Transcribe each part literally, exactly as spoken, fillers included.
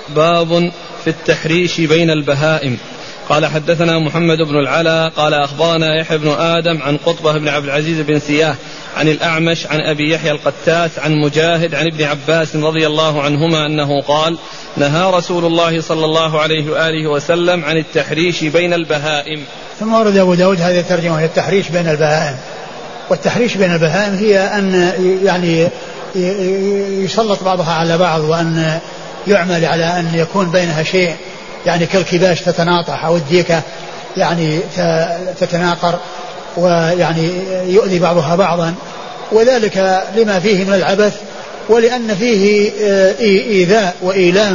باب في التحريش بين البهائم. قال حدثنا محمد بن العلا قال أخبرنا يحيى بن آدم عن قطبة بن عبد العزيز بن سياه عن الأعمش عن أبي يحيى القتات عن مجاهد عن ابن عباس رضي الله عنهما أنه قال نهى رسول الله صلى الله عليه وآله وسلم عن التحريش بين البهائم. ثم ورد أبو داود هذه الترجمة هي التحريش بين البهائم. والتحريش بين البهائم هي أن يعني يسلط بعضها على بعض وأن يعمل على أن يكون بينها شيء يعني كالكباش تتناطح أو الديكة يعني تتناقر ويعني يؤذي بعضها بعضا، وذلك لما فيه من العبث ولأن فيه إيذاء وإيلام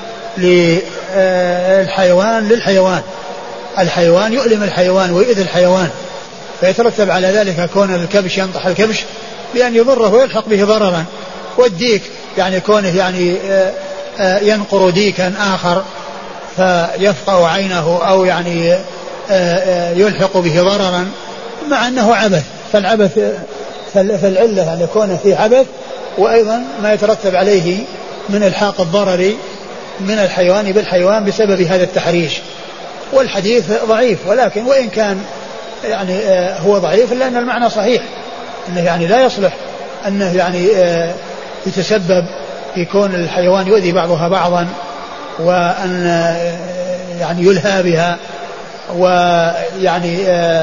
للحيوان للحيوان الحيوان يؤلم الحيوان ويؤذي الحيوان، فيترتب على ذلك كون الكبش ينطح الكبش بأن يضره ويلحق به ضررا، والديك يعني كونه يعني ينقر ديكا آخر فيفقع عينه أو يعني يلحق به ضررا مع أنه عبث. فالعبث فالعلة أن يكون فيه عبث وأيضا ما يترتب عليه من الحاق الضرر من الحيوان بالحيوان بسبب هذا التحريش. والحديث ضعيف، ولكن وإن كان يعني هو ضعيف إلا أن المعنى صحيح، أنه يعني لا يصلح أنه يعني يتسبب في كون الحيوان يؤذي بعضها بعضا وأن يعني يلهى بها، ويعني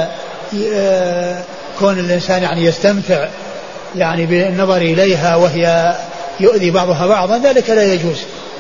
كون الإنسان يعني يستمتع يعني بالنظر إليها وهي يؤذي بعضها بعضا، ذلك لا يجوز.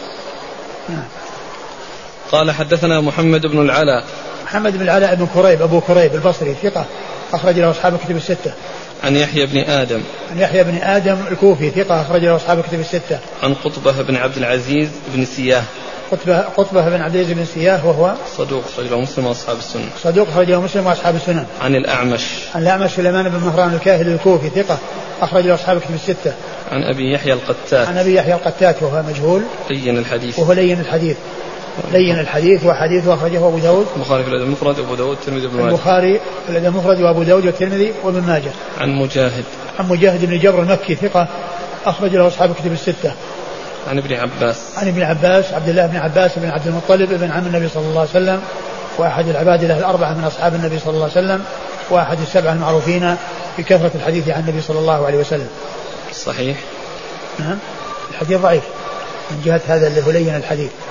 قال حدثنا محمد بن العلا محمد بن العلاء بن كريب أبو كريب البصري ثقة أخرج له أصحاب الكتب الستة. عن يحيى بن آدم عن يحيى بن آدم الكوفي ثقة أخرج له أصحاب الكتب الستة. عن قطبة بن عبد العزيز بن سياه قطبة, قطبة بن عبد العزيز بن سياه وهو صدوق أخرج له مسلم وأصحاب السنن. صدوق أخرج له مسلم وأصحاب السنن. عن الأعمش عن الأعمش سليمان بن مهران الكاهلي الكوفي ثقة أخرج له أصحاب الكتب الستة. عن أبي يحيى القتات عن أبي يحيى القتات وهو مجهول لين الحديث وهو لين الحديث لين الحديث وحديثه أخرجه أبو داود البخاري في الأدب المفرد وأبو داود والترمذي وابن ماجه. البخاري في الأدب المفرد وأبو داود والترمذي وابن ماجه. عن مجاهد عن مجاهد بن جبر المكي ثقة أخرج له أصحاب الكتب الستة. عن ابن عباس عن ابن عباس عبد الله بن عباس بن عبد المطلب ابن عم النبي صلى الله عليه وسلم وأحد العباد له الأربعة من أصحاب النبي صلى الله عليه وسلم وأحد السبعة المعروفين بكثرة الحديث عن النبي صلى الله عليه وسلم. صحيح. نعم الحديث ضعيف من جهة هذا اللي هو لين الحديث.